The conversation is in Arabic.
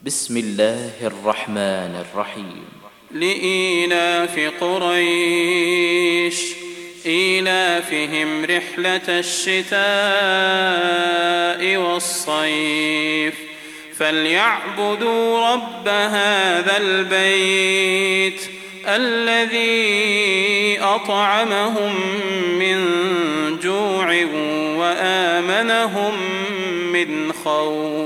بسم الله الرحمن الرحيم. لإيلاف قريش إيلافهم رحلة الشتاء والصيف فليعبدوا رب هذا البيت الذي أطعمهم من جوع وآمنهم من خوف.